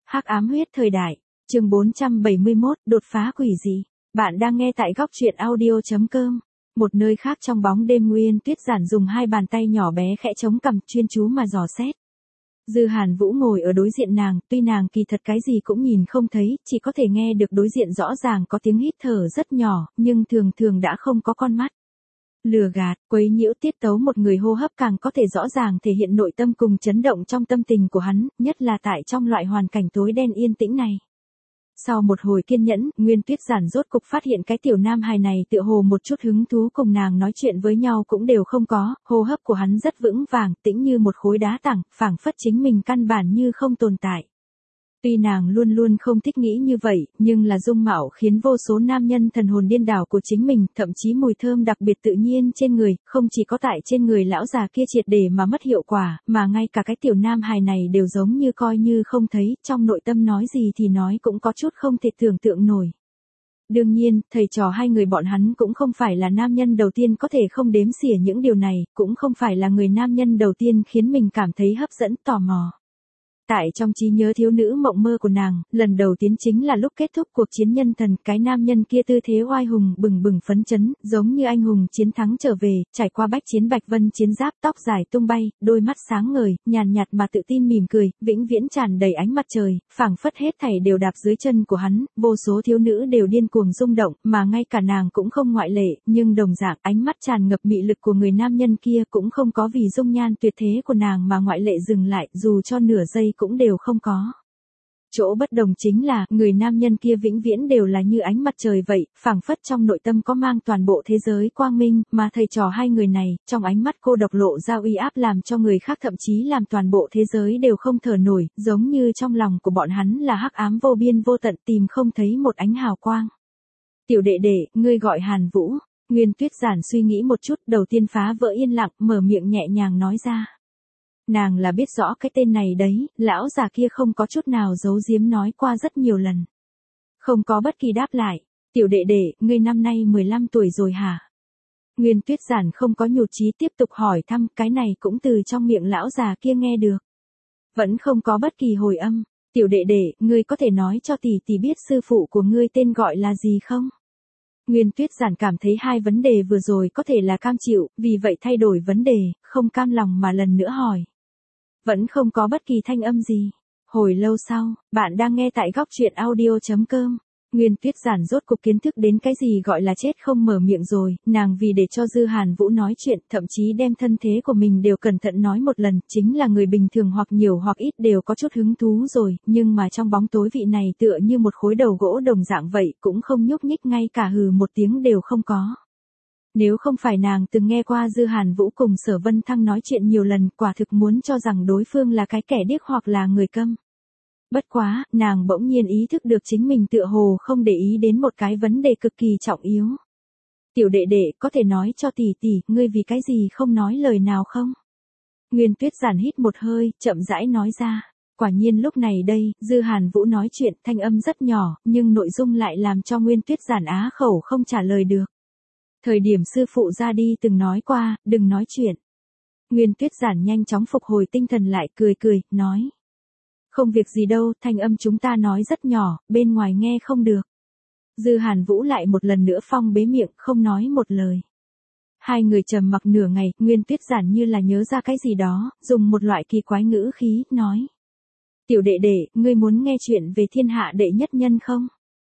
Hắc ám huyết thời đại, chương 471, đột phá quỷ dị. Bạn đang nghe tại góc truyện audio.com. Một nơi khác trong bóng đêm, Nguyên Tuyết Giản dùng hai bàn tay nhỏ bé khẽ chống cằm chuyên chú mà dò xét. Dư Hàn Vũ ngồi ở đối diện nàng, tuy nàng kỳ thật cái gì cũng nhìn không thấy, chỉ có thể nghe được đối diện rõ ràng có tiếng hít thở rất nhỏ, nhưng thường thường đã không có con mắt. Lừa gạt, quấy nhiễu tiết tấu một người hô hấp càng có thể rõ ràng thể hiện nội tâm cùng chấn động trong tâm tình của hắn, nhất là tại trong loại hoàn cảnh tối đen yên tĩnh này. Sau một hồi kiên nhẫn, Nguyên Tuyết Giản rốt cục phát hiện cái tiểu nam hài này tựa hồ một chút hứng thú cùng nàng nói chuyện với nhau cũng đều không có, hô hấp của hắn rất vững vàng, tĩnh như một khối đá tảng, phảng phất chính mình căn bản như không tồn tại. Tuy nàng luôn luôn không thích nghĩ như vậy, nhưng là dung mạo khiến vô số nam nhân thần hồn điên đảo của chính mình, thậm chí mùi thơm đặc biệt tự nhiên trên người, không chỉ có tại trên người lão già kia triệt để mà mất hiệu quả, mà ngay cả cái tiểu nam hài này đều giống như coi như không thấy, trong nội tâm nói gì thì nói cũng có chút không thể tưởng tượng nổi. Đương nhiên, thầy trò hai người bọn hắn cũng không phải là nam nhân đầu tiên có thể không đếm xỉa những điều này, cũng không phải là người nam nhân đầu tiên khiến mình cảm thấy hấp dẫn tò mò. Tại trong trí nhớ thiếu nữ mộng mơ của nàng, lần đầu tiên chính là lúc kết thúc cuộc chiến nhân thần, cái nam nhân kia tư thế oai hùng bừng bừng phấn chấn, giống như anh hùng chiến thắng trở về, trải qua bách chiến bạch vân chiến giáp, tóc dài tung bay, đôi mắt sáng ngời, nhàn nhạt mà tự tin mỉm cười, vĩnh viễn tràn đầy ánh mặt trời, phảng phất hết thảy đều đạp dưới chân của hắn, vô số thiếu nữ đều điên cuồng rung động, mà ngay cả nàng cũng không ngoại lệ, nhưng đồng dạng ánh mắt tràn ngập mị lực của người nam nhân kia cũng không có vì dung nhan tuyệt thế của nàng mà ngoại lệ dừng lại, dù cho nửa giây cũng đều không có. Chỗ bất đồng chính là, người nam nhân kia vĩnh viễn đều là như ánh mặt trời vậy, phảng phất trong nội tâm có mang toàn bộ thế giới quang minh, mà thầy trò hai người này, trong ánh mắt cô độc lộ ra uy áp làm cho người khác thậm chí làm toàn bộ thế giới đều không thở nổi, giống như trong lòng của bọn hắn là hắc ám vô biên vô tận tìm không thấy một ánh hào quang. Tiểu đệ đệ, ngươi gọi Hàn Vũ. Nguyên Tuyết Giản suy nghĩ một chút, đầu tiên phá vỡ yên lặng, mở miệng nhẹ nhàng nói ra. Nàng là biết rõ cái tên này đấy, lão già kia không có chút nào giấu giếm nói qua rất nhiều lần. Không có bất kỳ đáp lại. Tiểu đệ đệ, ngươi năm nay 15 tuổi rồi hả? Nguyên Tuyết Giản không có nhụt chí tiếp tục hỏi thăm, cái này cũng từ trong miệng lão già kia nghe được. Vẫn không có bất kỳ hồi âm. Tiểu đệ đệ, ngươi có thể nói cho tỷ tỷ biết sư phụ của ngươi tên gọi là gì không? Nguyên Tuyết Giản cảm thấy hai vấn đề vừa rồi có thể là cam chịu, vì vậy thay đổi vấn đề, không cam lòng mà lần nữa hỏi. Vẫn không có bất kỳ thanh âm gì. Hồi lâu sau, bạn đang nghe tại góc truyện audio.com. Nguyên Tuyết Giản rốt cục kiến thức đến cái gì gọi là chết không mở miệng rồi, nàng vì để cho Dư Hàn Vũ nói chuyện, thậm chí đem thân thế của mình đều cẩn thận nói một lần, chính là người bình thường hoặc nhiều hoặc ít đều có chút hứng thú rồi, nhưng mà trong bóng tối vị này tựa như một khối đầu gỗ đồng dạng vậy, cũng không nhúc nhích, ngay cả hừ một tiếng đều không có. Nếu không phải nàng từng nghe qua Dư Hàn Vũ cùng Sở Vân Thăng nói chuyện nhiều lần, quả thực muốn cho rằng đối phương là cái kẻ điếc hoặc là người câm. Bất quá, nàng bỗng nhiên ý thức được chính mình tựa hồ không để ý đến một cái vấn đề cực kỳ trọng yếu. Tiểu đệ đệ, có thể nói cho tỷ tỷ, ngươi vì cái gì không nói lời nào không? Nguyên Tuyết Giản hít một hơi, chậm rãi nói ra. Quả nhiên lúc này đây, Dư Hàn Vũ nói chuyện, thanh âm rất nhỏ, nhưng nội dung lại làm cho Nguyên Tuyết Giản á khẩu không trả lời được. Thời điểm sư phụ ra đi từng nói qua, đừng nói chuyện. Nguyên Tuyết Giản nhanh chóng phục hồi tinh thần lại, cười cười, nói. Không việc gì đâu, thanh âm chúng ta nói rất nhỏ, bên ngoài nghe không được. Dư Hàn Vũ lại một lần nữa phong bế miệng, không nói một lời. Hai người trầm mặc nửa ngày, Nguyên Tuyết Giản như là nhớ ra cái gì đó, dùng một loại kỳ quái ngữ khí, nói. Tiểu đệ đệ, ngươi muốn nghe chuyện về thiên hạ đệ nhất nhân không?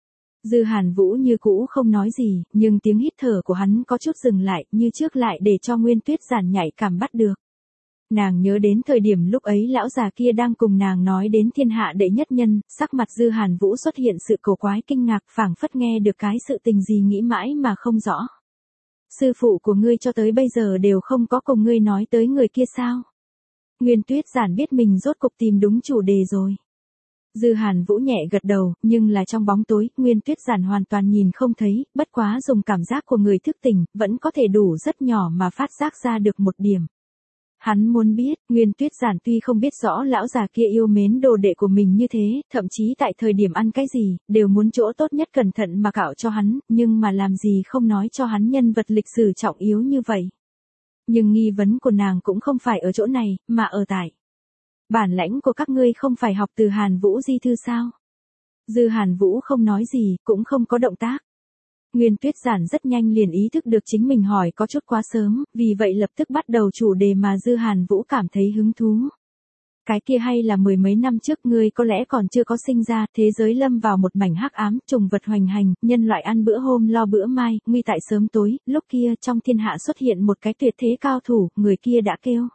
Dư Hàn Vũ như cũ không nói gì, nhưng tiếng hít thở của hắn có chút dừng lại, như trước lại để cho Nguyên Tuyết Giản nhạy cảm bắt được. Nàng nhớ đến thời điểm lúc ấy lão già kia đang cùng nàng nói đến thiên hạ đệ nhất nhân, sắc mặt Dư Hàn Vũ xuất hiện sự cổ quái kinh ngạc, phảng phất nghe được cái sự tình gì nghĩ mãi mà không rõ. Sư phụ của ngươi cho tới bây giờ đều không có cùng ngươi nói tới người kia sao? Nguyên Tuyết Giản biết mình rốt cục tìm đúng chủ đề rồi. Dư Hàn Vũ nhẹ gật đầu, nhưng là trong bóng tối, Nguyên Tuyết Giản hoàn toàn nhìn không thấy, bất quá dùng cảm giác của người thức tỉnh, vẫn có thể đủ rất nhỏ mà phát giác ra được một điểm. Hắn muốn biết, Nguyên Tuyết Giản tuy không biết rõ lão già kia yêu mến đồ đệ của mình như thế, thậm chí tại thời điểm ăn cái gì, đều muốn chỗ tốt nhất cẩn thận mà cạo cho hắn, nhưng mà làm gì không nói cho hắn nhân vật lịch sử trọng yếu như vậy. Nhưng nghi vấn của nàng cũng không phải ở chỗ này, mà ở tại. Bản lãnh của các ngươi không phải học từ Hàn Vũ di thư sao? Dư Hàn Vũ không nói gì, cũng không có động tác. Nguyên Tuyết Giản rất nhanh liền ý thức được chính mình hỏi có chút quá sớm, vì vậy lập tức bắt đầu chủ đề mà Dư Hàn Vũ cảm thấy hứng thú. Cái kia hay là mười mấy năm trước ngươi có lẽ còn chưa có sinh ra, thế giới lâm vào một mảnh hắc ám, trùng vật hoành hành, nhân loại ăn bữa hôm lo bữa mai, nguy tại sớm tối, lúc kia trong thiên hạ xuất hiện một cái tuyệt thế cao thủ, người kia đã kêu.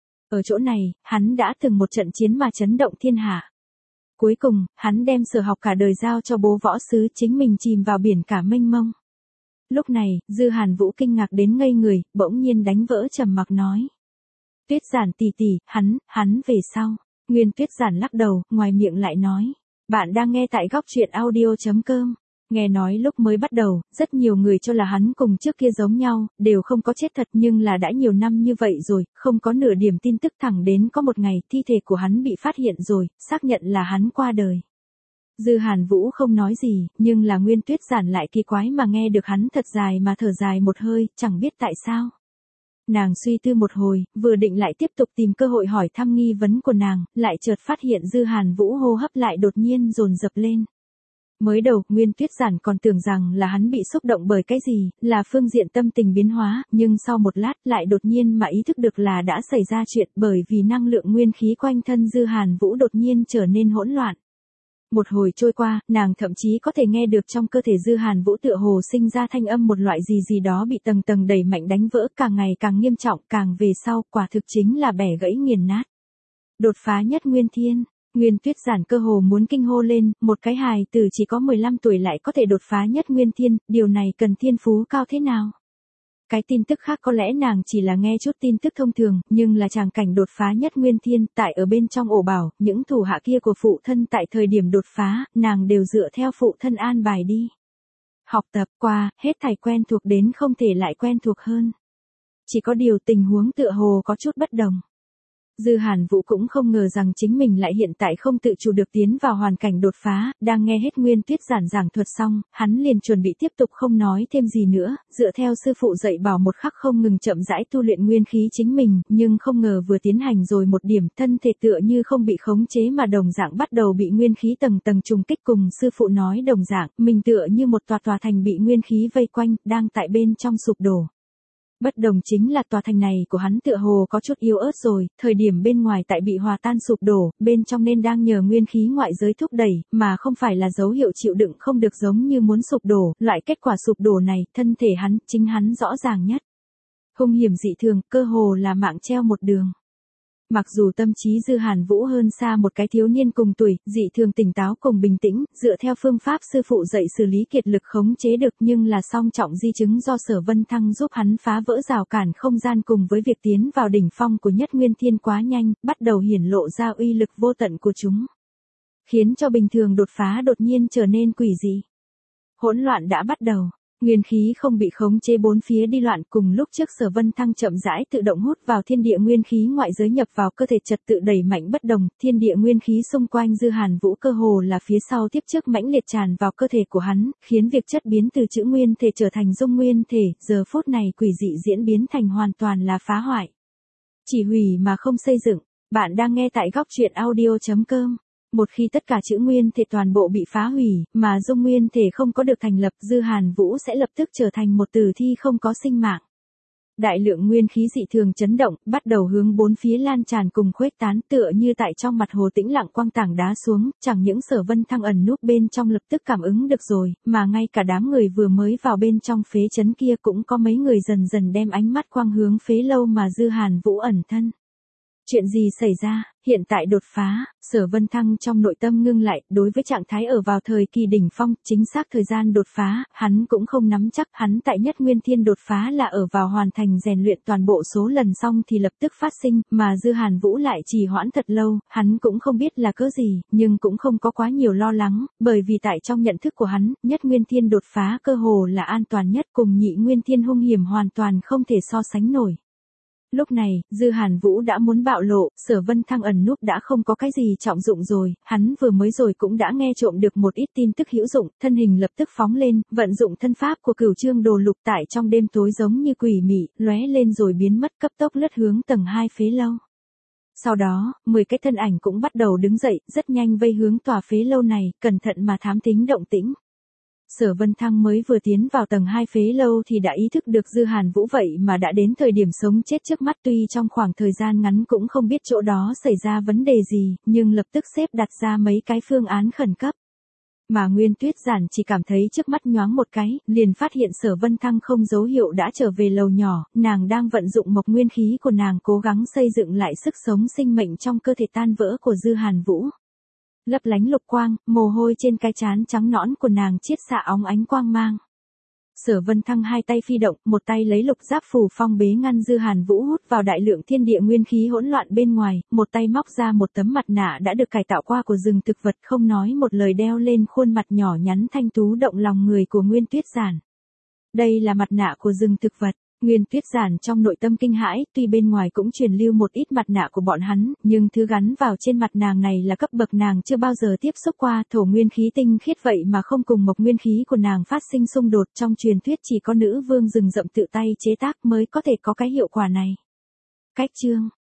Ở chỗ này, hắn đã từng một trận chiến mà chấn động thiên hạ. Cuối cùng, hắn đem sở học cả đời giao cho bố võ sứ, chính mình chìm vào biển cả mênh mông. Lúc này, Dư Hàn Vũ kinh ngạc đến ngây người, bỗng nhiên đánh vỡ trầm mặc nói. Tuyết Giản tỷ tỷ, hắn về sau. Nguyên Tuyết Giản lắc đầu, ngoài miệng lại nói. Bạn đang nghe tại góc truyện audio.com. Nghe nói lúc mới bắt đầu, rất nhiều người cho là hắn cùng trước kia giống nhau, đều không có chết thật nhưng là đã nhiều năm như vậy rồi, không có nửa điểm tin tức thẳng đến có một ngày thi thể của hắn bị phát hiện rồi, xác nhận là hắn qua đời. Dư Hàn Vũ không nói gì, nhưng là Nguyên Tuyết Giản lại kỳ quái mà nghe được hắn thật dài mà thở dài một hơi, chẳng biết tại sao. Nàng suy tư một hồi, vừa định lại tiếp tục tìm cơ hội hỏi thăm nghi vấn của nàng, lại chợt phát hiện Dư Hàn Vũ hô hấp lại đột nhiên dồn dập lên. Mới đầu, Nguyên Tuyết Giản còn tưởng rằng là hắn bị xúc động bởi cái gì, là phương diện tâm tình biến hóa, nhưng sau một lát lại đột nhiên mà ý thức được là đã xảy ra chuyện bởi vì năng lượng nguyên khí quanh thân Dư Hàn Vũ đột nhiên trở nên hỗn loạn. Một hồi trôi qua, nàng thậm chí có thể nghe được trong cơ thể Dư Hàn Vũ tựa hồ sinh ra thanh âm một loại gì đó bị tầng tầng đẩy mạnh đánh vỡ, càng ngày càng nghiêm trọng, càng về sau, quả thực chính là bẻ gãy nghiền nát. Đột phá nhất nguyên thiên. Nguyên Tuyết Giản cơ hồ muốn kinh hô lên, một cái hài tử chỉ có 15 tuổi lại có thể đột phá nhất nguyên thiên, điều này cần thiên phú cao thế nào? Cái tin tức khác có lẽ nàng chỉ là nghe chút tin tức thông thường, nhưng là tràng cảnh đột phá nhất nguyên thiên, tại ở bên trong ổ bảo, những thủ hạ kia của phụ thân tại thời điểm đột phá, nàng đều dựa theo phụ thân an bài đi. Học tập qua, hết thảy quen thuộc đến không thể lại quen thuộc hơn. Chỉ có điều tình huống tựa hồ có chút bất đồng. Dư Hàn Vũ cũng không ngờ rằng chính mình lại hiện tại không tự chủ được tiến vào hoàn cảnh đột phá, đang nghe hết Nguyên Tuyết Giản giảng thuật xong, hắn liền chuẩn bị tiếp tục không nói thêm gì nữa, dựa theo sư phụ dạy bảo một khắc không ngừng chậm rãi tu luyện nguyên khí chính mình, nhưng không ngờ vừa tiến hành rồi một điểm, thân thể tựa như không bị khống chế mà đồng dạng bắt đầu bị nguyên khí tầng tầng trùng kích, cùng sư phụ nói đồng dạng, mình tựa như một tòa thành bị nguyên khí vây quanh, đang tại bên trong sụp đổ. Bất đồng chính là tòa thành này của hắn tựa hồ có chút yếu ớt rồi, thời điểm bên ngoài tại bị hòa tan sụp đổ, bên trong nên đang nhờ nguyên khí ngoại giới thúc đẩy, mà không phải là dấu hiệu chịu đựng không được giống như muốn sụp đổ, loại kết quả sụp đổ này, thân thể hắn, chính hắn rõ ràng nhất. Hung hiểm dị thường, cơ hồ là mạng treo một đường. Mặc dù tâm trí Dư Hàn Vũ hơn xa một cái thiếu niên cùng tuổi, dị thường tỉnh táo cùng bình tĩnh, dựa theo phương pháp sư phụ dạy xử lý kiệt lực khống chế được, nhưng là song trọng di chứng do Sở Vân Thăng giúp hắn phá vỡ rào cản không gian cùng với việc tiến vào đỉnh phong của nhất nguyên thiên quá nhanh, bắt đầu hiển lộ ra uy lực vô tận của chúng. Khiến cho bình thường đột phá đột nhiên trở nên quỷ dị. Hỗn loạn đã bắt đầu. Nguyên khí không bị khống chế bốn phía đi loạn, cùng lúc trước Sở Vân Thăng chậm rãi tự động hút vào thiên địa nguyên khí ngoại giới nhập vào cơ thể trật tự đẩy mạnh bất đồng, thiên địa nguyên khí xung quanh Dư Hàn Vũ cơ hồ là phía sau tiếp trước mãnh liệt tràn vào cơ thể của hắn, khiến việc chất biến từ chữ nguyên thể trở thành dung nguyên thể, giờ phút này quỷ dị diễn biến thành hoàn toàn là phá hoại. Chỉ hủy mà không xây dựng. Bạn đang nghe tại góc truyện audio.com. Một khi tất cả chữ nguyên thể toàn bộ bị phá hủy, mà dung nguyên thể không có được thành lập, Dư Hàn Vũ sẽ lập tức trở thành một tử thi không có sinh mạng. Đại lượng nguyên khí dị thường chấn động, bắt đầu hướng bốn phía lan tràn cùng khuếch tán, tựa như tại trong mặt hồ tĩnh lặng quăng tảng đá xuống, chẳng những Sở Vân Thăng ẩn núp bên trong lập tức cảm ứng được rồi, mà ngay cả đám người vừa mới vào bên trong phế trấn kia cũng có mấy người dần dần đem ánh mắt quang hướng phế lâu mà Dư Hàn Vũ ẩn thân. Chuyện gì xảy ra, hiện tại đột phá, Sở Vân Thăng trong nội tâm ngưng lại, đối với trạng thái ở vào thời kỳ đỉnh phong, chính xác thời gian đột phá, hắn cũng không nắm chắc, hắn tại nhất nguyên thiên đột phá là ở vào hoàn thành rèn luyện toàn bộ số lần xong thì lập tức phát sinh, mà Dư Hàn Vũ lại trì hoãn thật lâu, hắn cũng không biết là cớ gì, nhưng cũng không có quá nhiều lo lắng, bởi vì tại trong nhận thức của hắn, nhất nguyên thiên đột phá cơ hồ là an toàn nhất, cùng nhị nguyên thiên hung hiểm hoàn toàn không thể so sánh nổi. Lúc này, Dư Hàn Vũ đã muốn bạo lộ, Sở Vân Thăng ẩn núp đã không có cái gì trọng dụng rồi, hắn vừa mới rồi cũng đã nghe trộm được một ít tin tức hữu dụng, thân hình lập tức phóng lên, vận dụng thân pháp của Cửu Chương Đồ Lục tại trong đêm tối giống như quỷ mị, lóe lên rồi biến mất, cấp tốc lướt hướng tầng 2 phế lâu. Sau đó, 10 cái thân ảnh cũng bắt đầu đứng dậy, rất nhanh vây hướng tòa phế lâu này, cẩn thận mà thám thính động tĩnh. Sở Vân Thăng mới vừa tiến vào tầng 2 phế lâu thì đã ý thức được Dư Hàn Vũ vậy mà đã đến thời điểm sống chết trước mắt, tuy trong khoảng thời gian ngắn cũng không biết chỗ đó xảy ra vấn đề gì, nhưng lập tức xếp đặt ra mấy cái phương án khẩn cấp. Mà Nguyên Tuyết Giản chỉ cảm thấy trước mắt nhoáng một cái, liền phát hiện Sở Vân Thăng không dấu hiệu đã trở về lầu nhỏ, nàng đang vận dụng mộc nguyên khí của nàng cố gắng xây dựng lại sức sống sinh mệnh trong cơ thể tan vỡ của Dư Hàn Vũ. Lấp lánh lục quang, mồ hôi trên cái trán trắng nõn của nàng chiết xạ óng ánh quang mang. Sở Vân Thăng hai tay phi động, một tay lấy lục giáp phù phong bế ngăn Dư Hàn Vũ hút vào đại lượng thiên địa nguyên khí hỗn loạn bên ngoài, một tay móc ra một tấm mặt nạ đã được cải tạo qua của rừng thực vật, không nói một lời đeo lên khuôn mặt nhỏ nhắn thanh tú động lòng người của Nguyên Tuyết Giản. Đây là mặt nạ của rừng thực vật. Nguyên Tuyết Giản trong nội tâm kinh hãi, tuy bên ngoài cũng truyền lưu một ít mặt nạ của bọn hắn, nhưng thứ gắn vào trên mặt nàng này là cấp bậc nàng chưa bao giờ tiếp xúc qua, thổ nguyên khí tinh khiết vậy mà không cùng mộc nguyên khí của nàng phát sinh xung đột, trong truyền thuyết chỉ có nữ vương rừng rậm tự tay chế tác mới có thể có cái hiệu quả này. Cách chương